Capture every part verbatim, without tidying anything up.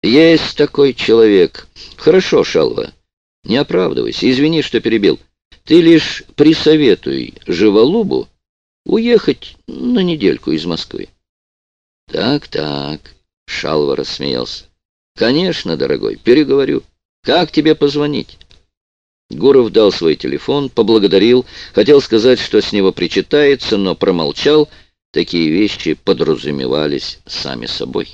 Есть такой человек. Хорошо, Шалва, не оправдывайся, извини, что перебил. Ты лишь присоветуй Живолубу уехать на недельку из Москвы. Так, так, Шалва рассмеялся. Конечно, дорогой, переговорю. Как тебе позвонить? Гуров дал свой телефон, поблагодарил, хотел сказать, что с него причитается, но промолчал. Такие вещи подразумевались сами собой.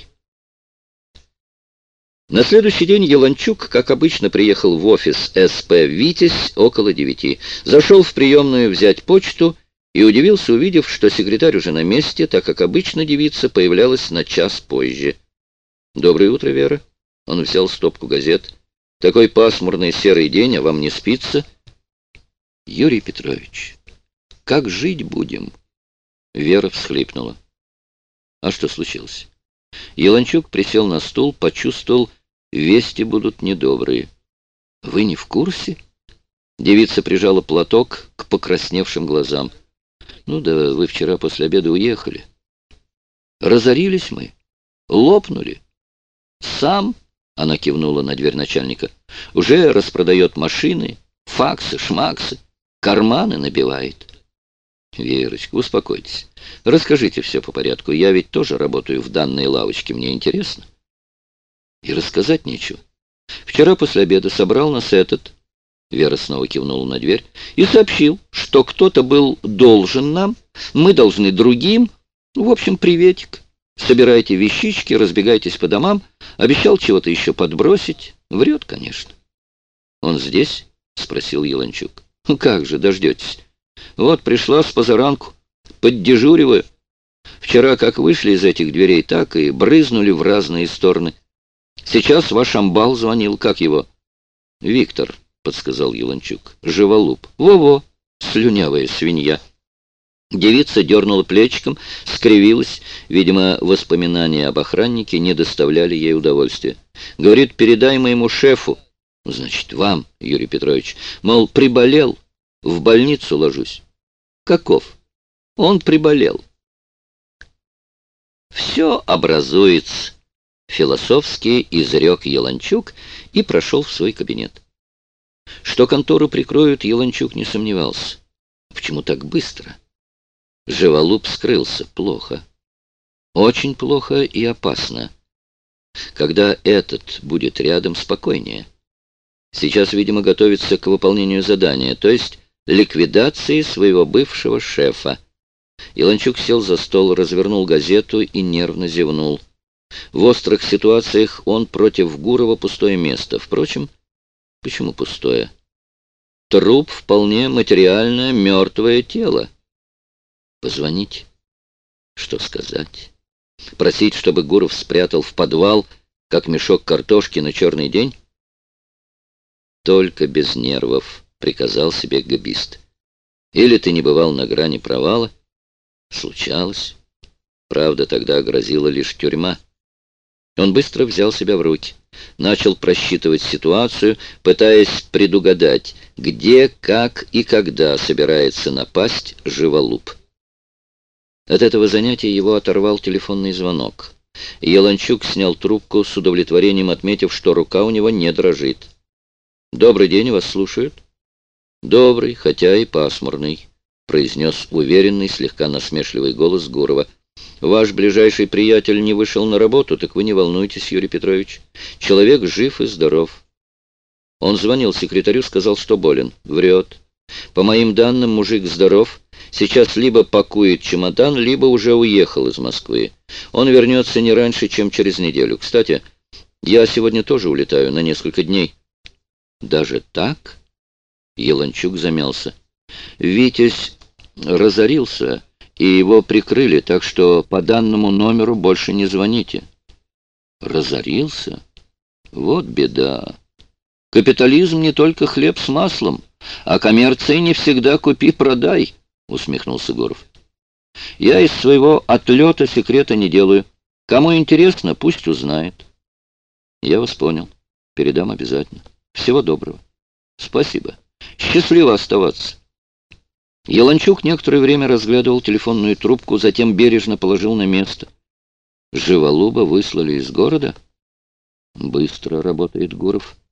На следующий день Еланчук, как обычно, приехал в офис СП «Витязь» около девяти. Зашел в приемную взять почту и удивился, увидев, что секретарь уже на месте, так как обычно девица появлялась на час позже. «Доброе утро, Вера». Он взял стопку газет. «Такой пасмурный серый день, а вам не спится?» «Юрий Петрович, как жить будем?» Вера всхлипнула. «А что случилось?» Еланчук присел на стул, почувствовал, вести будут недобрые. «Вы не в курсе?» Девица прижала платок к покрасневшим глазам. «Ну да, вы вчера после обеда уехали. Разорились мы, лопнули. Сам, — она кивнула на дверь начальника, — уже распродает машины, факсы, шмаксы, карманы набивает». «Верочка, успокойтесь. Расскажите все по порядку. Я ведь тоже работаю в данной лавочке, мне интересно». «И рассказать нечего. Вчера после обеда собрал нас этот...» Вера снова кивнула на дверь. «И сообщил, что кто-то был должен нам, мы должны другим. В общем, приветик. Собирайте вещички, разбегайтесь по домам. Обещал чего-то еще подбросить. Врет, конечно». «Он здесь?» — спросил Еланчук. «Как же, дождетесь. Вот пришла с позаранку, поддежуриваю. Вчера как вышли из этих дверей, так и брызнули в разные стороны. Сейчас ваш амбал звонил, как его?» «Виктор», — подсказал Еланчук. «Живолуб». «Во-во, слюнявая свинья». Девица дернула плечиком, скривилась. Видимо, воспоминания об охраннике не доставляли ей удовольствия. Говорит: «Передай моему шефу». «Значит, вам, Юрий Петрович. Мол, приболел, в больницу ложусь». «Каков? Он приболел». «Все образуется», — философски изрек Еланчук и прошел в свой кабинет. Что контору прикроют, Еланчук не сомневался. Почему так быстро? Живолуб скрылся. Плохо. Очень плохо и опасно. Когда этот будет рядом, спокойнее. Сейчас, видимо, готовится к выполнению задания, то есть ликвидации своего бывшего шефа. Еланчук сел за стол, развернул газету и нервно зевнул. В острых ситуациях он против Гурова пустое место. Впрочем, почему пустое? Труп вполне материальное, мертвое тело. Позвонить? Что сказать? Просить, чтобы Гуров спрятал в подвал, как мешок картошки на черный день? Только без нервов, приказал себе габист. Или ты не бывал на грани провала? Случалось. Правда, тогда грозила лишь тюрьма. Он быстро взял себя в руки. Начал просчитывать ситуацию, пытаясь предугадать, где, как и когда собирается напасть Живолуб. От этого занятия его оторвал телефонный звонок. Еланчук снял трубку с удовлетворением, отметив, что рука у него не дрожит. «Добрый день, вас слушают». «Добрый, хотя и пасмурный», — произнес уверенный, слегка насмешливый голос Гурова. «Ваш ближайший приятель не вышел на работу, так вы не волнуйтесь, Юрий Петрович. Человек жив и здоров». Он звонил секретарю, сказал, что болен. Врет. По моим данным, мужик здоров. Сейчас либо пакует чемодан, либо уже уехал из Москвы. Он вернется не раньше, чем через неделю. Кстати, я сегодня тоже улетаю на несколько дней. Даже так? Еланчук замялся. Витязь разорился, и его прикрыли, так что по данному номеру больше не звоните. Разорился? Вот беда. Капитализм не только хлеб с маслом, а коммерции не всегда купи-продай, усмехнулся Гуров. Я из своего отлета секрета не делаю. Кому интересно, пусть узнает. Я вас понял. Передам обязательно. Всего доброго. Спасибо. Счастливо оставаться. Еланчук некоторое время разглядывал телефонную трубку, затем бережно положил на место. Живолуба выслали из города? Быстро работает Гуров.